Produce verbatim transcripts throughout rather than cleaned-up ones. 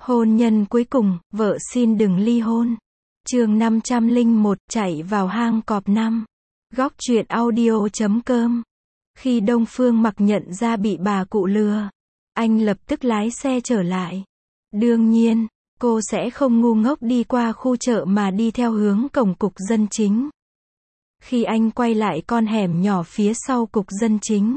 Hôn nhân cuối cùng, vợ xin đừng ly hôn. Chương năm trăm lẻ một, chạy vào hang cọp năm. Góc truyện audio chấm com. Khi Đông Phương Mặc nhận ra bị bà cụ lừa, anh lập tức lái xe trở lại. Đương nhiên, cô sẽ không ngu ngốc đi qua khu chợ mà đi theo hướng cổng cục dân chính. Khi anh quay lại con hẻm nhỏ phía sau cục dân chính,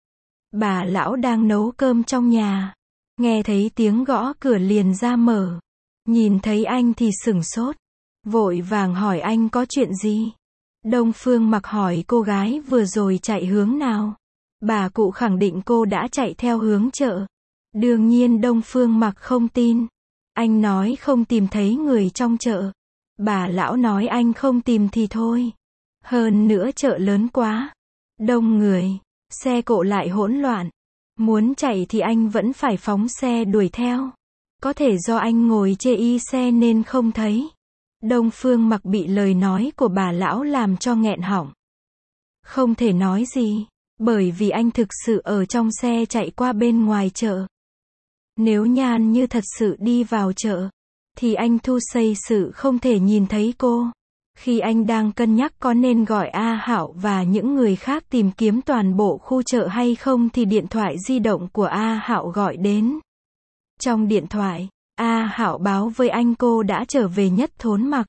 bà lão đang nấu cơm trong nhà. Nghe thấy tiếng gõ cửa liền ra mở. Nhìn thấy anh thì sửng sốt. Vội vàng hỏi anh có chuyện gì. Đông Phương Mặc hỏi cô gái vừa rồi chạy hướng nào. Bà cụ khẳng định cô đã chạy theo hướng chợ. Đương nhiên Đông Phương Mặc không tin. Anh nói không tìm thấy người trong chợ. Bà lão nói anh không tìm thì thôi. Hơn nữa chợ lớn quá. Đông người. Xe cộ lại hỗn loạn. Muốn chạy thì anh vẫn phải phóng xe đuổi theo. Có thể do anh ngồi chê y xe nên không thấy. Đông Phương Mặc bị lời nói của bà lão làm cho nghẹn họng. Không thể nói gì, bởi vì anh thực sự ở trong xe chạy qua bên ngoài chợ. Nếu Nhan Như thật sự đi vào chợ, thì anh Thu xây sự không thể nhìn thấy cô. Khi anh đang cân nhắc có nên gọi A Hạo và những người khác tìm kiếm toàn bộ khu chợ hay không thì điện thoại di động của A Hạo gọi đến. Trong điện thoại, A Hạo báo với anh cô đã trở về Nhất Thốn Mặc.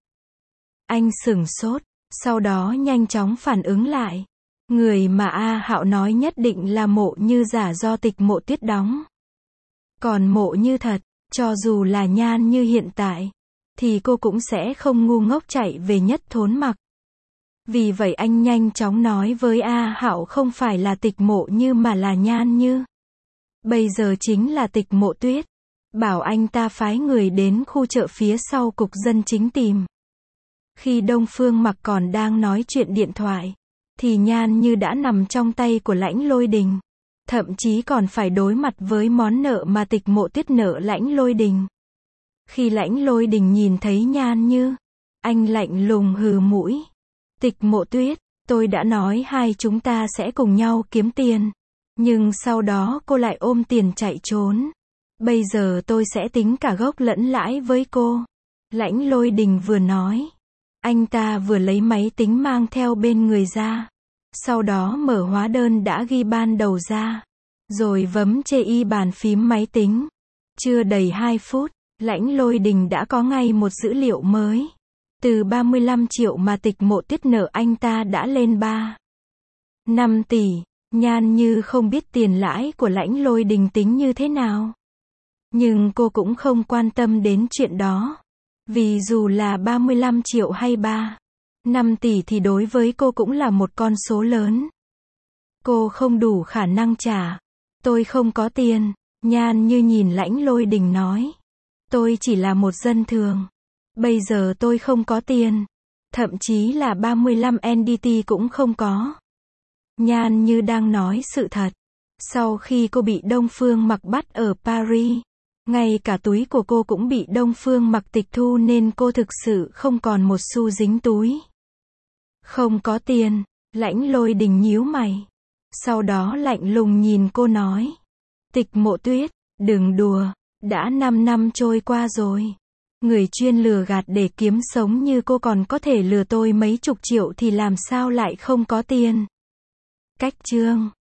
Anh sửng sốt, sau đó nhanh chóng phản ứng lại. Người mà A Hạo nói nhất định là Mộ Như giả do Tịch Mộ Tuyết đóng. Còn Mộ Như thật, cho dù là Nhan Như hiện tại, thì cô cũng sẽ không ngu ngốc chạy về Nhất Thốn Mặc. Vì vậy anh nhanh chóng nói với A Hạo không phải là Tịch Mộ Như mà là Nhan Như. Bây giờ chính là Tịch Mộ Tuyết. Bảo anh ta phái người đến khu chợ phía sau cục dân chính tìm. Khi Đông Phương Mặc còn đang nói chuyện điện thoại, thì Nhan Như đã nằm trong tay của Lãnh Lôi Đình. Thậm chí còn phải đối mặt với món nợ mà Tịch Mộ Tuyết nợ Lãnh Lôi Đình. Khi Lãnh Lôi Đình nhìn thấy Nhan Như, anh lạnh lùng hừ mũi. Tịch Mộ Tuyết, tôi đã nói hai chúng ta sẽ cùng nhau kiếm tiền. Nhưng sau đó cô lại ôm tiền chạy trốn. Bây giờ tôi sẽ tính cả gốc lẫn lãi với cô. Lãnh Lôi Đình vừa nói. Anh ta vừa lấy máy tính mang theo bên người ra. Sau đó mở hóa đơn đã ghi ban đầu ra. Rồi bấm chê y bàn phím máy tính. Chưa đầy hai phút, Lãnh Lôi Đình đã có ngay một dữ liệu mới. Từ ba mươi lăm triệu mà Tịch Mộ Tuyết nợ anh ta đã lên ba phẩy năm tỷ. Nhan Như không biết tiền lãi của Lãnh Lôi Đình tính như thế nào. Nhưng cô cũng không quan tâm đến chuyện đó. Vì dù là ba mươi lăm triệu hay ba phẩy năm tỷ thì đối với cô cũng là một con số lớn. Cô không đủ khả năng trả. Tôi không có tiền. Nhan Như nhìn Lãnh Lôi Đình nói. Tôi chỉ là một dân thường. Bây giờ tôi không có tiền. Thậm chí là ba mươi lăm en đê tê cũng không có. Nhan Như đang nói sự thật. Sau khi cô bị Đông Phương Mặc bắt ở Paris, ngay cả túi của cô cũng bị Đông Phương Mặc tịch thu nên cô thực sự không còn một xu dính túi. Không có tiền, Lãnh Lôi Đình nhíu mày. Sau đó lạnh lùng nhìn cô nói. Tịch Mộ Tuyết, đừng đùa, đã năm năm trôi qua rồi. Người chuyên lừa gạt để kiếm sống như cô còn có thể lừa tôi mấy chục triệu thì làm sao lại không có tiền. Cách chương